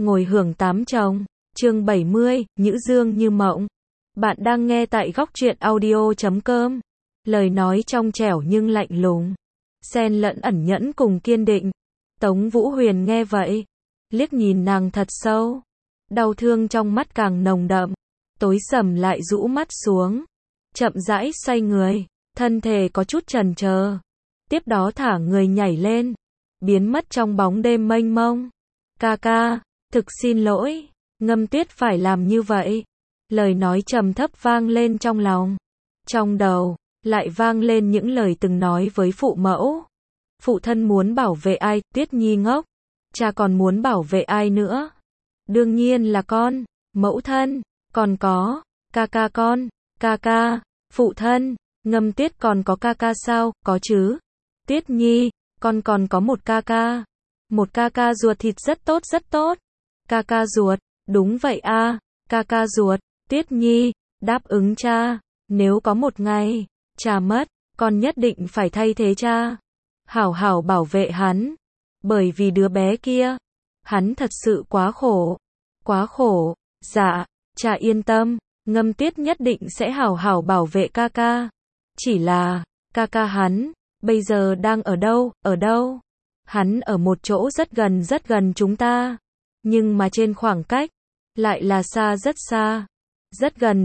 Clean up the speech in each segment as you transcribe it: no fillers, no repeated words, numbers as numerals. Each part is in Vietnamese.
ngồi hưởng tám chồng. Chương 70, Nhữ Dương như mộng. Bạn đang nghe tại góc truyện audio.com. Lời nói trong trẻo nhưng lạnh lùng, xen lẫn ẩn nhẫn cùng kiên định. Tống Vũ Huyền nghe vậy, liếc nhìn nàng thật sâu. Đau thương trong mắt càng nồng đậm, tối sầm lại rũ mắt xuống. Chậm rãi xoay người, thân thể có chút chần chờ. Tiếp đó thả người nhảy lên, biến mất trong bóng đêm mênh mông. Ca ca, thực xin lỗi, Ngâm Tuyết phải làm như vậy. Lời nói trầm thấp vang lên trong lòng. Trong đầu, lại vang lên những lời từng nói với phụ mẫu. Phụ thân muốn bảo vệ ai, Tuyết Nhi ngốc. Cha còn muốn bảo vệ ai nữa? Đương nhiên là con, mẫu thân, còn có, ca ca con, ca ca, phụ thân. Ngâm Tuyết còn có ca ca sao? Có chứ. Tuyết Nhi, con còn có một ca ca. Một ca ca ruột thịt rất tốt rất tốt. Ca ca ruột, đúng vậy a, ca ca ruột. Tuyết Nhi, đáp ứng cha, nếu có một ngày, cha mất, con nhất định phải thay thế cha. Hảo hảo bảo vệ hắn. Bởi vì đứa bé kia, hắn thật sự quá khổ. Quá khổ, dạ, cha yên tâm, Ngâm Tuyết nhất định sẽ hảo hảo bảo vệ ca ca. Chỉ là, ca ca hắn, bây giờ đang ở đâu, ở đâu? Hắn ở một chỗ rất gần chúng ta. Nhưng mà trên khoảng cách, lại là xa rất xa. Rất gần,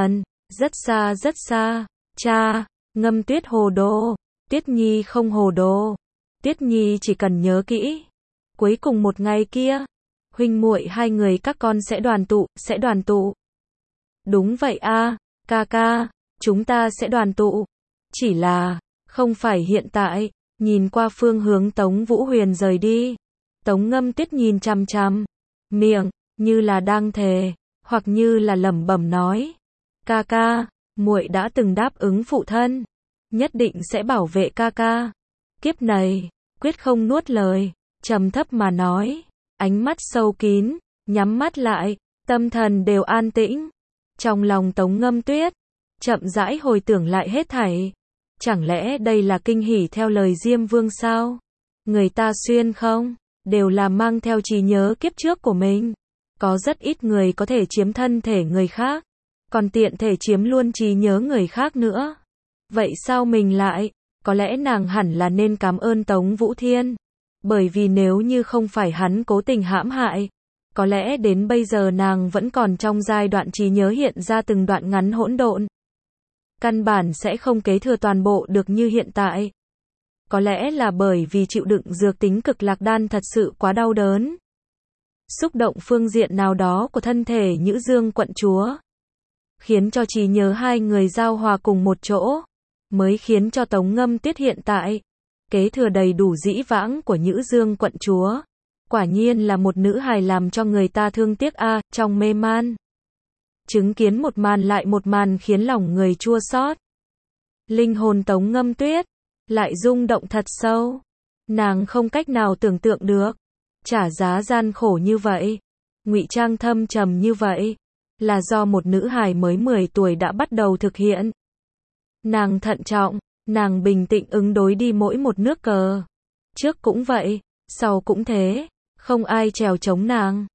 rất xa. Cha, Ngâm Tuyết hồ đồ. Tuyết Nhi không hồ đồ. Tuyết Nhi chỉ cần nhớ kỹ. Cuối cùng một ngày kia, huynh muội hai người các con sẽ đoàn tụ. Đúng vậy a, ca ca, chúng ta sẽ đoàn tụ. Chỉ là, không phải hiện tại. Nhìn qua phương hướng Tống Vũ Huyền rời đi. Tống Ngâm Tuyết nhìn chằm chằm, miệng, như là đang thề, hoặc như là lẩm bẩm nói. Ca ca, muội đã từng đáp ứng phụ thân. Nhất định sẽ bảo vệ ca ca. Kiếp này, quyết không nuốt lời, trầm thấp mà nói. Ánh mắt sâu kín, nhắm mắt lại, tâm thần đều an tĩnh. Trong lòng Tống Ngâm Tuyết, chậm rãi hồi tưởng lại hết thảy. Chẳng lẽ đây là kinh hỉ theo lời Diêm Vương sao? Người ta xuyên không, đều là mang theo trí nhớ kiếp trước của mình. Có rất ít người có thể chiếm thân thể người khác, còn tiện thể chiếm luôn trí nhớ người khác nữa. Vậy sao mình lại? Có lẽ nàng hẳn là nên cảm ơn Tống Vũ Thiên. Bởi vì nếu như không phải hắn cố tình hãm hại, có lẽ đến bây giờ nàng vẫn còn trong giai đoạn trí nhớ hiện ra từng đoạn ngắn hỗn độn. Căn bản sẽ không kế thừa toàn bộ được như hiện tại. Có lẽ là bởi vì chịu đựng dược tính cực lạc đan thật sự quá đau đớn. Xúc động phương diện nào đó của thân thể Nhữ Dương quận chúa, khiến cho trí nhớ hai người giao hòa cùng một chỗ, mới khiến cho Tống Ngâm Tuyết hiện tại kế thừa đầy đủ dĩ vãng của Nhữ Dương quận chúa. Quả nhiên là một nữ hài làm cho người ta thương tiếc a. Trong mê man, chứng kiến một màn lại một màn khiến lòng người chua xót. Linh hồn Tống Ngâm Tuyết lại rung động thật sâu. Nàng không cách nào tưởng tượng được, trả giá gian khổ như vậy, ngụy trang thâm trầm như vậy, là do một nữ hài mới 10 tuổi đã bắt đầu thực hiện. Nàng thận trọng, nàng bình tĩnh ứng đối đi mỗi một nước cờ. Trước cũng vậy, sau cũng thế, không ai trèo chống nàng.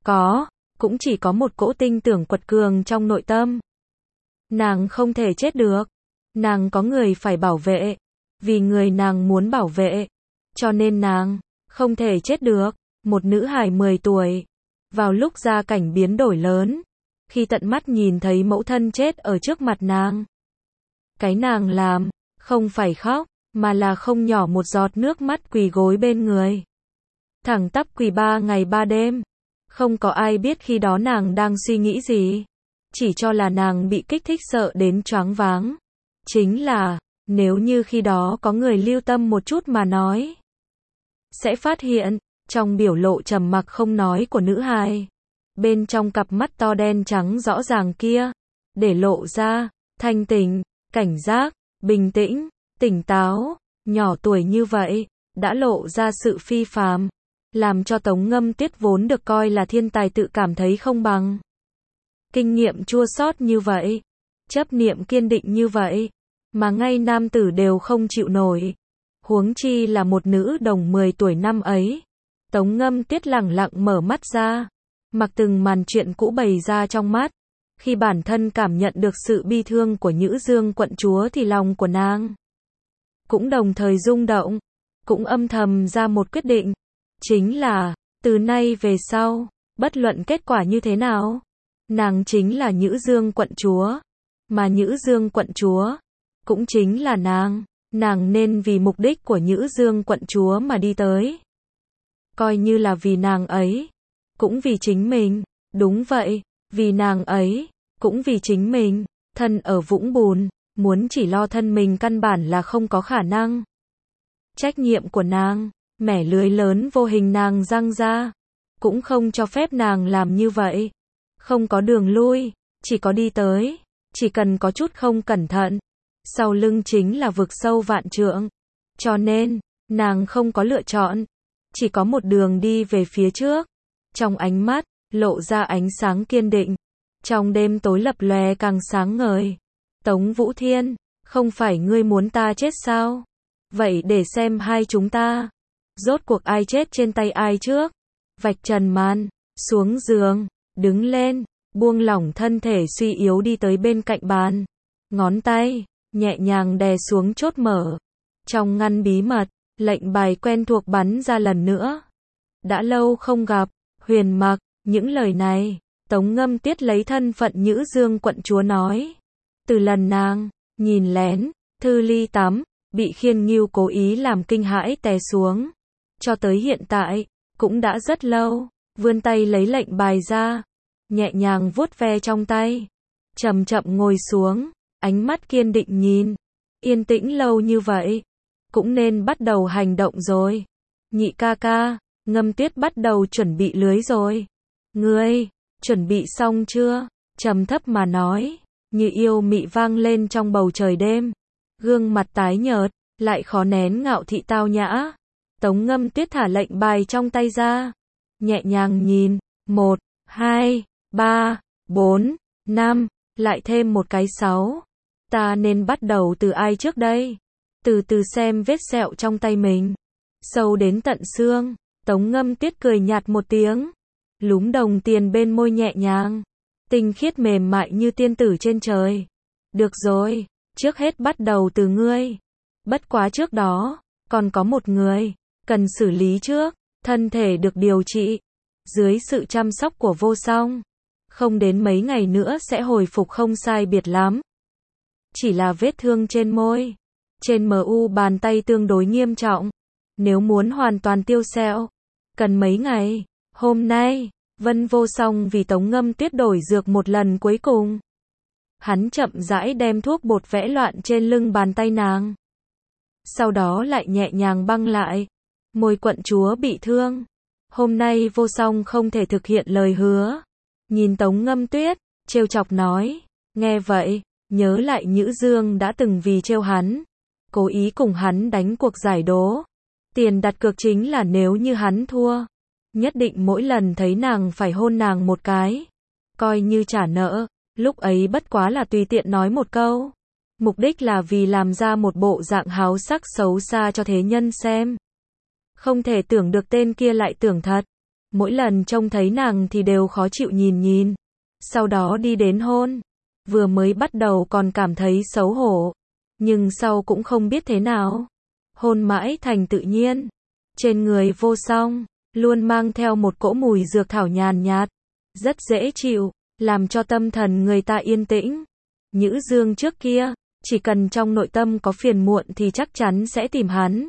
Cũng chỉ có một cỗ tin tưởng quật cường trong nội tâm. Nàng không thể chết được. Nàng có người phải bảo vệ. Vì người nàng muốn bảo vệ. Cho nên nàng không thể chết được. Một nữ hài 10 tuổi. Vào lúc gia cảnh biến đổi lớn. Khi tận mắt nhìn thấy mẫu thân chết ở trước mặt nàng. Cái nàng làm, không phải khóc, mà là không nhỏ một giọt nước mắt quỳ gối bên người. Thẳng tắp quỳ 3 ngày 3 đêm. Không có ai biết khi đó nàng đang suy nghĩ gì. Chỉ cho là nàng bị kích thích sợ đến choáng váng. Chính là, nếu như khi đó có người lưu tâm một chút mà nói, sẽ phát hiện, trong biểu lộ trầm mặc không nói của nữ hài, bên trong cặp mắt to đen trắng rõ ràng kia, để lộ ra, thanh tỉnh, cảnh giác, bình tĩnh, tỉnh táo, nhỏ tuổi như vậy, đã lộ ra sự phi phàm. Làm cho Tống Ngâm Tuyết vốn được coi là thiên tài tự cảm thấy không bằng. Kinh nghiệm chua xót như vậy, chấp niệm kiên định như vậy, mà ngay nam tử đều không chịu nổi. Huống chi là một nữ đồng 10 tuổi năm ấy. Tống Ngâm Tuyết lẳng lặng mở mắt ra, mặc từng màn chuyện cũ bày ra trong mắt. Khi bản thân cảm nhận được sự bi thương của Nhữ Dương quận chúa thì lòng của nàng cũng đồng thời rung động, cũng âm thầm ra một quyết định. Chính là, từ nay về sau, bất luận kết quả như thế nào, nàng chính là Nhữ Dương quận chúa. Mà Nhữ Dương quận chúa, cũng chính là nàng nên vì mục đích của Nhữ Dương quận chúa mà đi tới. Coi như là vì nàng ấy, cũng vì chính mình, đúng vậy, vì nàng ấy, cũng vì chính mình, thân ở vũng bùn, muốn chỉ lo thân mình căn bản là không có khả năng. Trách nhiệm của nàng, mẻ lưới lớn vô hình nàng giăng ra, cũng không cho phép nàng làm như vậy. Không có đường lui, chỉ có đi tới, chỉ cần có chút không cẩn thận, sau lưng chính là vực sâu vạn trượng. Cho nên, nàng không có lựa chọn, chỉ có một đường đi về phía trước. Trong ánh mắt, lộ ra ánh sáng kiên định. Trong đêm tối lập lòe càng sáng ngời. Tống Vũ Thiên, không phải ngươi muốn ta chết sao? Vậy để xem hai chúng ta, rốt cuộc ai chết trên tay ai trước. Vạch trần màn, xuống giường, đứng lên, buông lỏng thân thể suy yếu đi tới bên cạnh bàn. Ngón tay, nhẹ nhàng đè xuống chốt mở. Trong ngăn bí mật, lệnh bài quen thuộc bắn ra lần nữa. Đã lâu không gặp, Huyền Mặc, những lời này, Tống Ngâm Tiết lấy thân phận Nhữ Dương quận chúa nói. Từ lần nàng, nhìn lén, thư ly tắm, bị Khiên Ngưu cố ý làm kinh hãi té xuống. Cho tới hiện tại, cũng đã rất lâu, vươn tay lấy lệnh bài ra, nhẹ nhàng vuốt ve trong tay, chậm chậm ngồi xuống, ánh mắt kiên định nhìn. Yên tĩnh lâu như vậy, cũng nên bắt đầu hành động rồi. Nhị ca ca, Ngâm Tuyết bắt đầu chuẩn bị lưới rồi. Ngươi, chuẩn bị xong chưa? Trầm thấp mà nói, như yêu mị vang lên trong bầu trời đêm. Gương mặt tái nhợt, lại khó nén ngạo thị tao nhã. Tống Ngâm Tuyết thả lệnh bài trong tay ra, nhẹ nhàng nhìn, 1, 2, 3, 4, 5, lại thêm một cái 6. Ta nên bắt đầu từ ai trước đây? Từ từ xem vết sẹo trong tay mình, sâu đến tận xương. Tống Ngâm Tuyết cười nhạt một tiếng, lúm đồng tiền bên môi nhẹ nhàng, tinh khiết mềm mại như tiên tử trên trời. Được rồi, trước hết bắt đầu từ ngươi. Bất quá trước đó, còn có một người cần xử lý trước. Thân thể được điều trị dưới sự chăm sóc của Vô Song, không đến mấy ngày nữa sẽ hồi phục không sai biệt lắm. Chỉ là vết thương trên môi, trên mu bàn tay tương đối nghiêm trọng. Nếu muốn hoàn toàn tiêu sẹo, cần mấy ngày. Hôm nay, Vân Vô Song vì Tống Ngâm Tuyết đổi dược một lần cuối cùng. Hắn chậm rãi đem thuốc bột vẽ loạn trên lưng bàn tay nàng. Sau đó lại nhẹ nhàng băng lại. Môi quận chúa bị thương. Hôm nay Vô Song không thể thực hiện lời hứa. Nhìn Tống Ngâm Tuyết, trêu chọc nói. Nghe vậy, nhớ lại Nhữ Dương đã từng vì trêu hắn, cố ý cùng hắn đánh cuộc giải đố. Tiền đặt cược chính là nếu như hắn thua, nhất định mỗi lần thấy nàng phải hôn nàng một cái, coi như trả nợ. Lúc ấy bất quá là tùy tiện nói một câu. Mục đích là vì làm ra một bộ dạng háo sắc xấu xa cho thế nhân xem. Không thể tưởng được tên kia lại tưởng thật. Mỗi lần trông thấy nàng thì đều khó chịu nhìn. Sau đó đi đến hôn. Vừa mới bắt đầu còn cảm thấy xấu hổ, nhưng sau cũng không biết thế nào. Hôn mãi thành tự nhiên. Trên người Vô Song, luôn mang theo một cỗ mùi dược thảo nhàn nhạt, rất dễ chịu, làm cho tâm thần người ta yên tĩnh. Nhữ Dương trước kia, chỉ cần trong nội tâm có phiền muộn thì chắc chắn sẽ tìm hắn.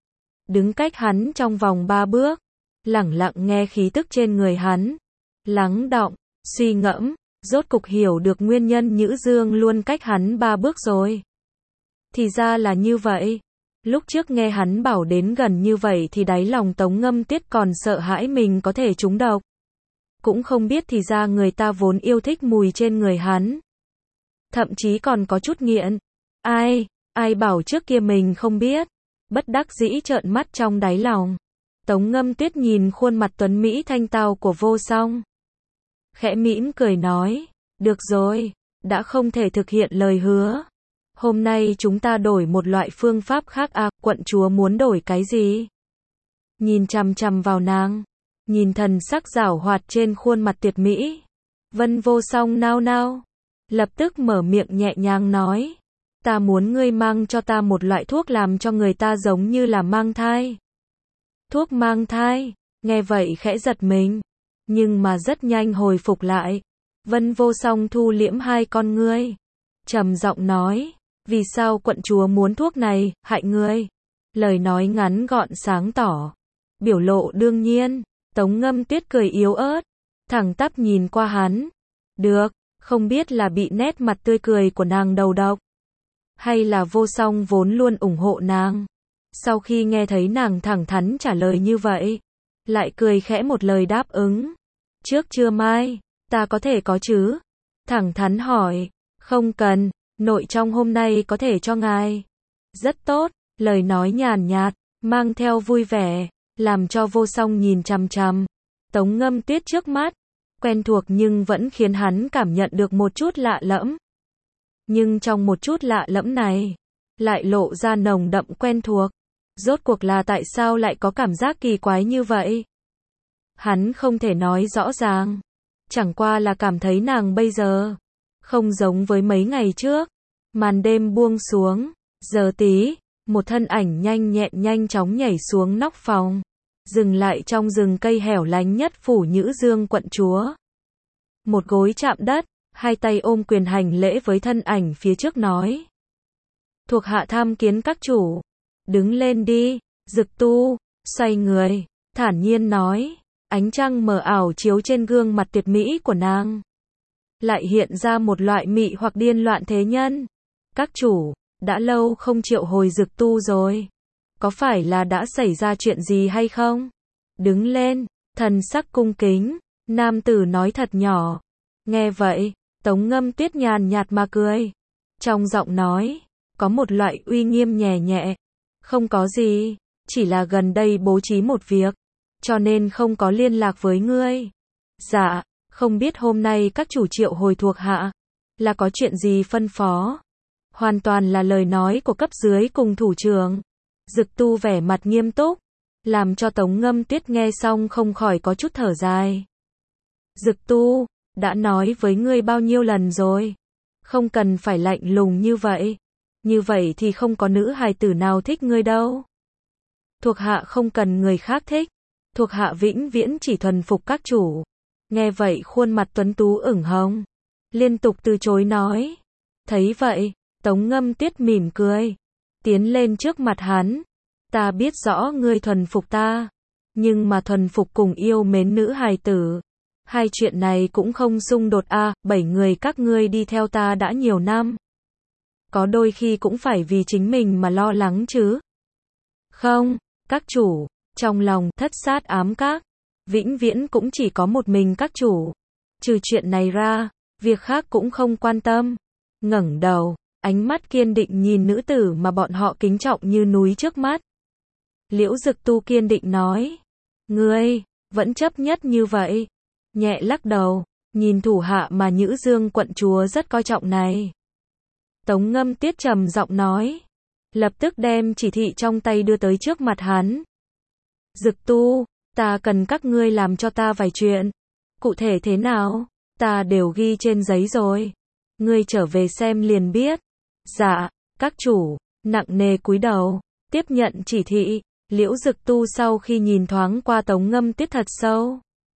Đứng cách hắn trong vòng 3 bước, lẳng lặng nghe khí tức trên người hắn, lắng đọng, suy ngẫm, rốt cục hiểu được nguyên nhân Nhữ Dương luôn cách hắn 3 bước rồi. Thì ra là như vậy. Lúc trước nghe hắn bảo đến gần như vậy thì đáy lòng Tống Ngâm Tuyết còn sợ hãi mình có thể trúng độc. Cũng không biết thì ra người ta vốn yêu thích mùi trên người hắn. Thậm chí còn có chút nghiện. Ai bảo trước kia mình không biết. Bất đắc dĩ trợn mắt trong đáy lòng. Tống Ngâm Tuyết nhìn khuôn mặt tuấn mỹ thanh tao của Vô Song, khẽ mỉm cười nói, được rồi, đã không thể thực hiện lời hứa. Hôm nay chúng ta đổi một loại phương pháp khác à, quận chúa muốn đổi cái gì? Nhìn chằm chằm vào nàng, nhìn thần sắc giảo hoạt trên khuôn mặt tuyệt mỹ. Vân Vô Song nao nao, lập tức mở miệng nhẹ nhàng nói, ta muốn ngươi mang cho ta một loại thuốc làm cho người ta giống như là mang thai. Thuốc mang thai, nghe vậy khẽ giật mình, nhưng mà rất nhanh hồi phục lại. Vân Vô Song thu liễm hai con ngươi, trầm giọng nói, vì sao quận chúa muốn thuốc này, hại ngươi? Lời nói ngắn gọn sáng tỏ, biểu lộ đương nhiên. Tống Ngâm Tuyết cười yếu ớt, thẳng tắp nhìn qua hắn. Được, không biết là bị nét mặt tươi cười của nàng đầu độc, hay là Vô Song vốn luôn ủng hộ nàng. Sau khi nghe thấy nàng thẳng thắn trả lời như vậy, lại cười khẽ một lời đáp ứng. Trước trưa mai, ta có thể có chứ? Thẳng thắn hỏi, không cần, nội trong hôm nay có thể cho ngài. Rất tốt, lời nói nhàn nhạt, mang theo vui vẻ, làm cho Vô Song nhìn chằm chằm Tống Ngâm Tuyết trước mắt, quen thuộc nhưng vẫn khiến hắn cảm nhận được một chút lạ lẫm. Nhưng trong một chút lạ lẫm này, lại lộ ra nồng đậm quen thuộc. Rốt cuộc là tại sao lại có cảm giác kỳ quái như vậy? Hắn không thể nói rõ ràng, chẳng qua là cảm thấy nàng bây giờ không giống với mấy ngày trước. Màn đêm buông xuống, giờ tí, một thân ảnh nhanh nhẹn nhanh chóng nhảy xuống nóc phòng, dừng lại trong rừng cây hẻo lánh nhất phủ Nhữ Dương quận chúa. Một gối chạm đất, hai tay ôm quyền hành lễ với thân ảnh phía trước nói, thuộc hạ tham kiến các chủ. Đứng lên đi. Dực Tu xoay người, thản nhiên nói, ánh trăng mờ ảo chiếu trên gương mặt tuyệt mỹ của nàng, lại hiện ra một loại mị hoặc điên loạn thế nhân. Các chủ, đã lâu không triệu hồi Dực Tu rồi, có phải là đã xảy ra chuyện gì hay không? Đứng lên, thần sắc cung kính, nam tử nói thật nhỏ. Nghe vậy, Tống Ngâm Tuyết nhàn nhạt mà cười, trong giọng nói có một loại uy nghiêm nhẹ nhẹ. Không có gì, chỉ là gần đây bố trí một việc, cho nên không có liên lạc với ngươi. Dạ, không biết hôm nay các chủ triệu hồi thuộc hạ, là có chuyện gì phân phó? Hoàn toàn là lời nói của cấp dưới cùng thủ trưởng. Dực Tu vẻ mặt nghiêm túc, làm cho Tống Ngâm Tuyết nghe xong không khỏi có chút thở dài. Dực Tu, đã nói với ngươi bao nhiêu lần rồi, không cần phải lạnh lùng như vậy thì không có nữ hài tử nào thích ngươi đâu. Thuộc hạ không cần người khác thích, thuộc hạ vĩnh viễn chỉ thuần phục các chủ. Nghe vậy khuôn mặt tuấn tú ửng hồng, liên tục từ chối nói. Thấy vậy, Tống Ngâm Tuyết mỉm cười, tiến lên trước mặt hắn. Ta biết rõ ngươi thuần phục ta, nhưng mà thuần phục cùng yêu mến nữ hài tử, hai chuyện này cũng không xung đột à. 7 người các ngươi đi theo ta đã nhiều năm, có đôi khi cũng phải vì chính mình mà lo lắng chứ. Không, các chủ, trong lòng thất sát ám các, vĩnh viễn cũng chỉ có một mình các chủ. Trừ chuyện này ra, việc khác cũng không quan tâm. Ngẩng đầu, ánh mắt kiên định nhìn nữ tử mà bọn họ kính trọng như núi trước mắt. Liễu Dực Tu kiên định nói, ngươi vẫn chấp nhất như vậy? Nhẹ lắc đầu, nhìn thủ hạ mà Nhữ Dương quận chúa rất coi trọng này. Tống Ngâm Tuyết trầm giọng nói, lập tức đem chỉ thị trong tay đưa tới trước mặt hắn. Dực Tu, ta cần các ngươi làm cho ta vài chuyện. Cụ thể thế nào, ta đều ghi trên giấy rồi. Ngươi trở về xem liền biết. Dạ, các chủ, nặng nề cúi đầu, tiếp nhận chỉ thị. Liễu Dực Tu sau khi nhìn thoáng qua Tống Ngâm Tuyết thật sâu,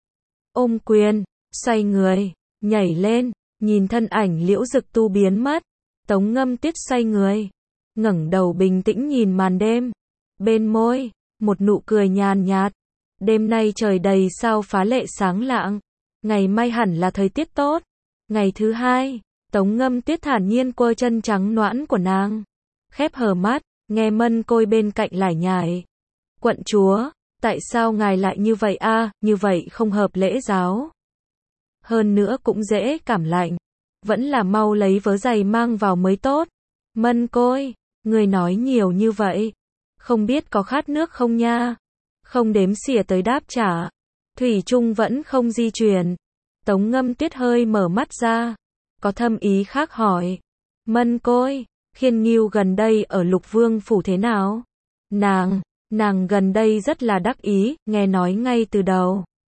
ôm quyền, xoay người, nhảy lên, nhìn thân ảnh Liễu Dực Tu biến mất. Tống Ngâm Tuyết xoay người, ngẩng đầu bình tĩnh nhìn màn đêm. Bên môi, một nụ cười nhàn nhạt. Đêm nay trời đầy sao phá lệ sáng lạng, ngày mai hẳn là thời tiết tốt. Ngày thứ hai, Tống Ngâm Tuyết thản nhiên quơ chân trắng nõn của nàng, khép hờ mắt, nghe Mân Côi bên cạnh lải nhải. Quận chúa, tại sao ngài lại như vậy a? Như vậy không hợp lễ giáo. Hơn nữa cũng dễ cảm lạnh, vẫn là mau lấy vớ giày mang vào mới tốt. Mân Côi, người nói nhiều như vậy, không biết có khát nước không nha? Không đếm xỉa tới đáp trả, thủy chung vẫn không di chuyển. Tống Ngâm Tuyết hơi mở mắt ra, có thâm ý khác hỏi. Mân Côi, Khiên Nghiêu gần đây ở Lục Vương phủ thế nào? Nàng gần đây rất là đắc ý, nghe nói ngay từ đầu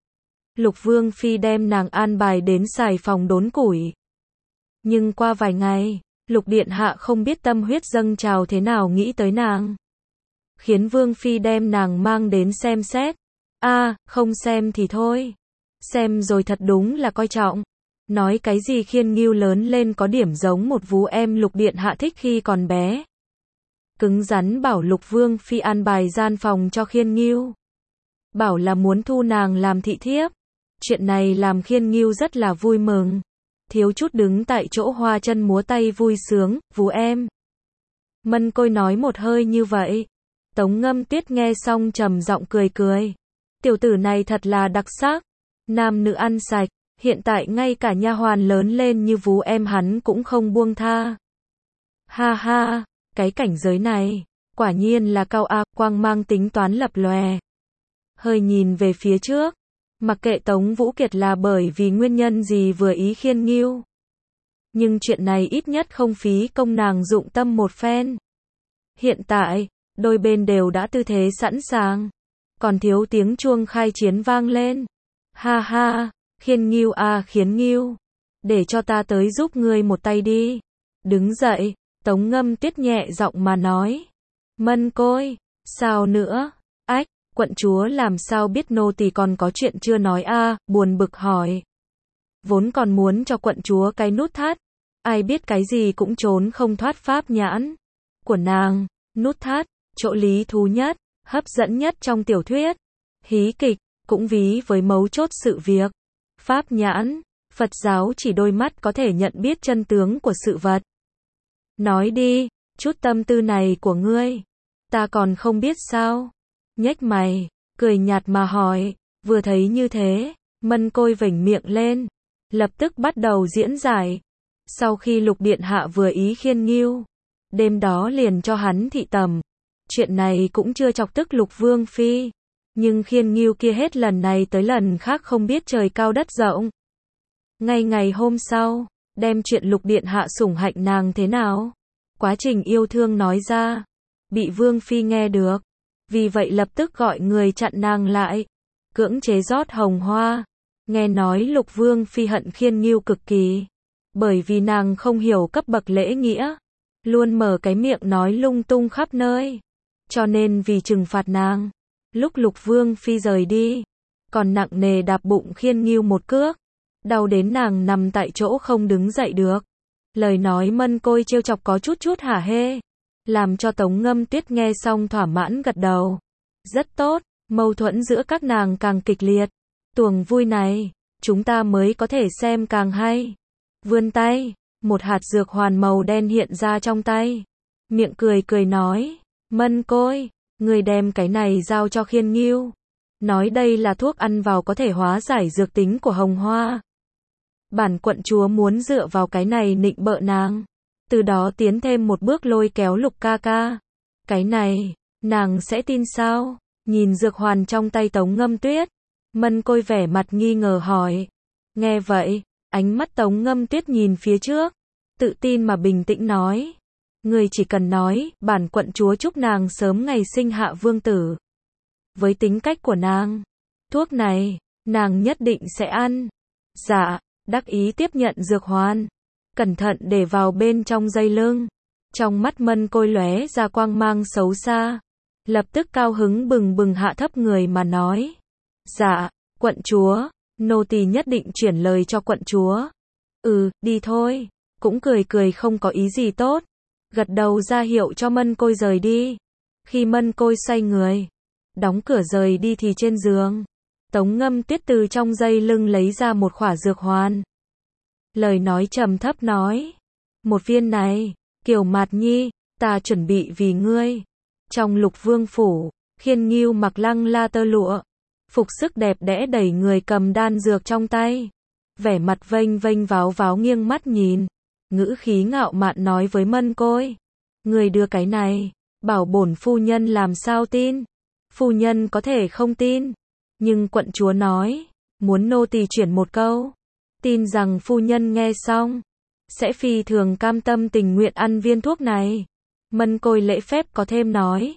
Lục Vương Phi đem nàng an bài đến xài phòng đốn củi. Nhưng qua vài ngày, Lục Điện Hạ không biết tâm huyết dâng trào thế nào nghĩ tới nàng. Khiến Vương Phi đem nàng mang đến xem xét. Không xem thì thôi. Xem rồi thật đúng là coi trọng. Nói cái gì Khiên Ngưu lớn lên có điểm giống một vú em Lục Điện Hạ thích khi còn bé. Cứng rắn bảo Lục Vương Phi an bài gian phòng cho Khiên Ngưu. Bảo là muốn thu nàng làm thị thiếp. Chuyện này làm Khiên Ngưu rất là vui mừng. Thiếu chút đứng tại chỗ hoa chân múa tay vui sướng, vú em. Mân Côi nói một hơi như vậy. Tống Ngâm Tuyết nghe xong trầm giọng cười cười. Tiểu tử này thật là đặc sắc. Nam nữ ăn sạch. Hiện tại ngay cả nha hoàn lớn lên như vú em hắn cũng không buông tha. Ha ha, cái cảnh giới này, quả nhiên là cao quang mang tính toán lập lòe. Hơi nhìn về phía trước, mặc kệ Tống Vũ Kiệt là bởi vì nguyên nhân gì vừa ý Khiên Ngưu. Nhưng chuyện này ít nhất không phí công nàng dụng tâm một phen. Hiện tại, đôi bên đều đã tư thế sẵn sàng. Còn thiếu tiếng chuông khai chiến vang lên. Ha ha, Khiên Ngưu Khiên Ngưu. Để cho ta tới giúp ngươi một tay đi. Đứng dậy, Tống Ngâm Tuyết nhẹ giọng mà nói. Mân Côi, sao nữa? Quận chúa làm sao biết nô tỳ còn có chuyện chưa nói buồn bực hỏi. Vốn còn muốn cho quận chúa cái nút thắt. Ai biết cái gì cũng trốn không thoát pháp nhãn của nàng. Nút thắt, chỗ lý thú nhất, hấp dẫn nhất trong tiểu thuyết. Hí kịch, cũng ví với mấu chốt sự việc. Pháp nhãn, Phật giáo chỉ đôi mắt có thể nhận biết chân tướng của sự vật. Nói đi, chút tâm tư này của ngươi, ta còn không biết sao? Nhếch mày, cười nhạt mà hỏi, vừa thấy như thế, Mân Côi vểnh miệng lên, lập tức bắt đầu diễn giải. Sau khi Lục Điện Hạ vừa ý Khiên Ngưu, đêm đó liền cho hắn thị tầm. Chuyện này cũng chưa chọc tức Lục Vương Phi, nhưng Khiên Ngưu kia hết lần này tới lần khác không biết trời cao đất rộng. Ngay ngày hôm sau, đem chuyện Lục Điện Hạ sủng hạnh nàng thế nào, quá trình yêu thương nói ra, bị Vương Phi nghe được. Vì vậy lập tức gọi người chặn nàng lại, cưỡng chế rót hồng hoa. Nghe nói Lục Vương Phi hận Khiên Ngưu cực kỳ, bởi vì nàng không hiểu cấp bậc lễ nghĩa, luôn mở cái miệng nói lung tung khắp nơi. Cho nên vì trừng phạt nàng, lúc Lục Vương Phi rời đi, còn nặng nề đạp bụng Khiên Ngưu một cước, đau đến nàng nằm tại chỗ không đứng dậy được. Lời nói Mân Côi trêu chọc có chút hả hê, làm cho Tống Ngâm Tuyết nghe xong thỏa mãn gật đầu. Rất tốt, mâu thuẫn giữa các nàng càng kịch liệt. Tuồng vui này, chúng ta mới có thể xem càng hay. Vươn tay, một hạt dược hoàn màu đen hiện ra trong tay. Miệng cười nói, Mân Côi, người đem cái này giao cho Khiên Ngưu. Nói đây là thuốc ăn vào có thể hóa giải dược tính của hồng hoa. Bản quận chúa muốn dựa vào cái này nịnh bợ nàng. Từ đó tiến thêm một bước lôi kéo Lục ca ca. Cái này, nàng sẽ tin sao? Nhìn dược hoàn trong tay Tống Ngâm Tuyết, Mân Côi vẻ mặt nghi ngờ hỏi. Nghe vậy, ánh mắt Tống Ngâm Tuyết nhìn phía trước, tự tin mà bình tĩnh nói. Người chỉ cần nói, bản quận chúa chúc nàng sớm ngày sinh hạ vương tử. Với tính cách của nàng, thuốc này, nàng nhất định sẽ ăn. Dạ, đắc ý tiếp nhận dược hoàn, cẩn thận để vào bên trong dây lưng. Trong mắt Mân Côi lóe ra quang mang xấu xa, lập tức cao hứng bừng bừng hạ thấp người mà nói. Dạ, quận chúa, nô tỳ nhất định chuyển lời cho quận chúa. Đi thôi, cũng cười không có ý gì tốt, gật đầu ra hiệu cho Mân Côi rời đi. Khi Mân Côi xoay người, đóng cửa rời đi thì trên giường, Tống Ngâm Tuyết từ trong dây lưng lấy ra một khỏa dược hoàn. Lời nói trầm thấp nói, một viên này, Kiều Mạt Nhi, ta chuẩn bị vì ngươi. Trong Lục Vương phủ, Khiên Ngưu mặc lăng la tơ lụa, phục sức đẹp đẽ đẩy người cầm đan dược trong tay, vẻ mặt vênh vênh váo váo nghiêng mắt nhìn, ngữ khí ngạo mạn nói với Mân Côi, người đưa cái này, bảo bổn phu nhân làm sao tin? Phu nhân có thể không tin, nhưng quận chúa nói, muốn nô tỳ chuyển một câu, tin rằng phu nhân nghe xong sẽ phi thường cam tâm tình nguyện ăn viên thuốc này. Mân Côi lễ phép có thêm nói,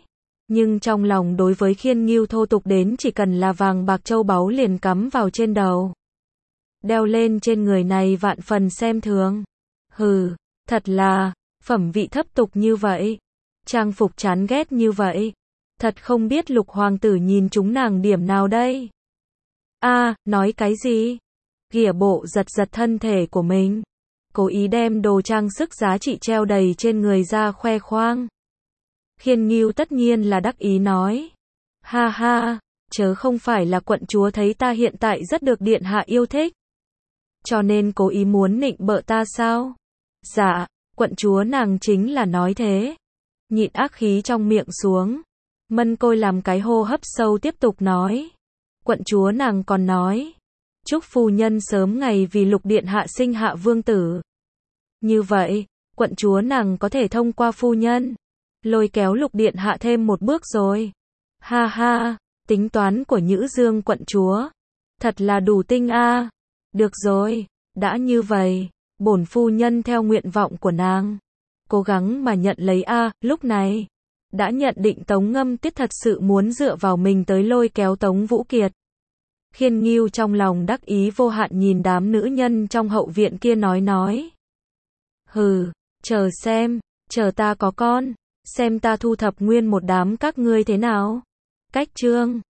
Nhưng trong lòng đối với Khiên Ngưu thô tục đến chỉ cần là vàng bạc châu báu liền cắm vào trên đầu. Đeo lên trên người này vạn phần xem thường. Hừ, thật là, phẩm vị thấp tục như vậy. Trang phục chán ghét như vậy. Thật không biết Lục hoàng tử nhìn chúng nàng điểm nào đây. Nói cái gì? Ghỉa bộ giật giật thân thể của mình. Cố ý đem đồ trang sức giá trị treo đầy trên người ra khoe khoang. Khiên Ngưu tất nhiên là đắc ý nói. Ha ha, chớ không phải là quận chúa thấy ta hiện tại rất được điện hạ yêu thích. Cho nên cố ý muốn nịnh bợ ta sao? Dạ, quận chúa nàng chính là nói thế. Nhịn ác khí trong miệng xuống. Mân Côi làm cái hô hấp sâu tiếp tục nói. Quận chúa nàng còn nói. Chúc phu nhân sớm ngày vì Lục điện hạ sinh hạ vương tử. Như vậy, quận chúa nàng có thể thông qua phu nhân. Lôi kéo Lục điện hạ thêm một bước rồi. Ha ha, tính toán của Nhữ Dương quận chúa. Thật là đủ tinh a. Được rồi, đã như vậy, bổn phu nhân theo nguyện vọng của nàng. Cố gắng mà nhận lấy lúc này. Đã nhận định Tống Ngâm Tuyết thật sự muốn dựa vào mình tới lôi kéo Tống Vũ Kiệt. Khiên Ngưu trong lòng đắc ý vô hạn nhìn đám nữ nhân trong hậu viện kia nói. Hừ, chờ xem, chờ ta có con, xem ta thu thập nguyên một đám các ngươi thế nào. Cách chương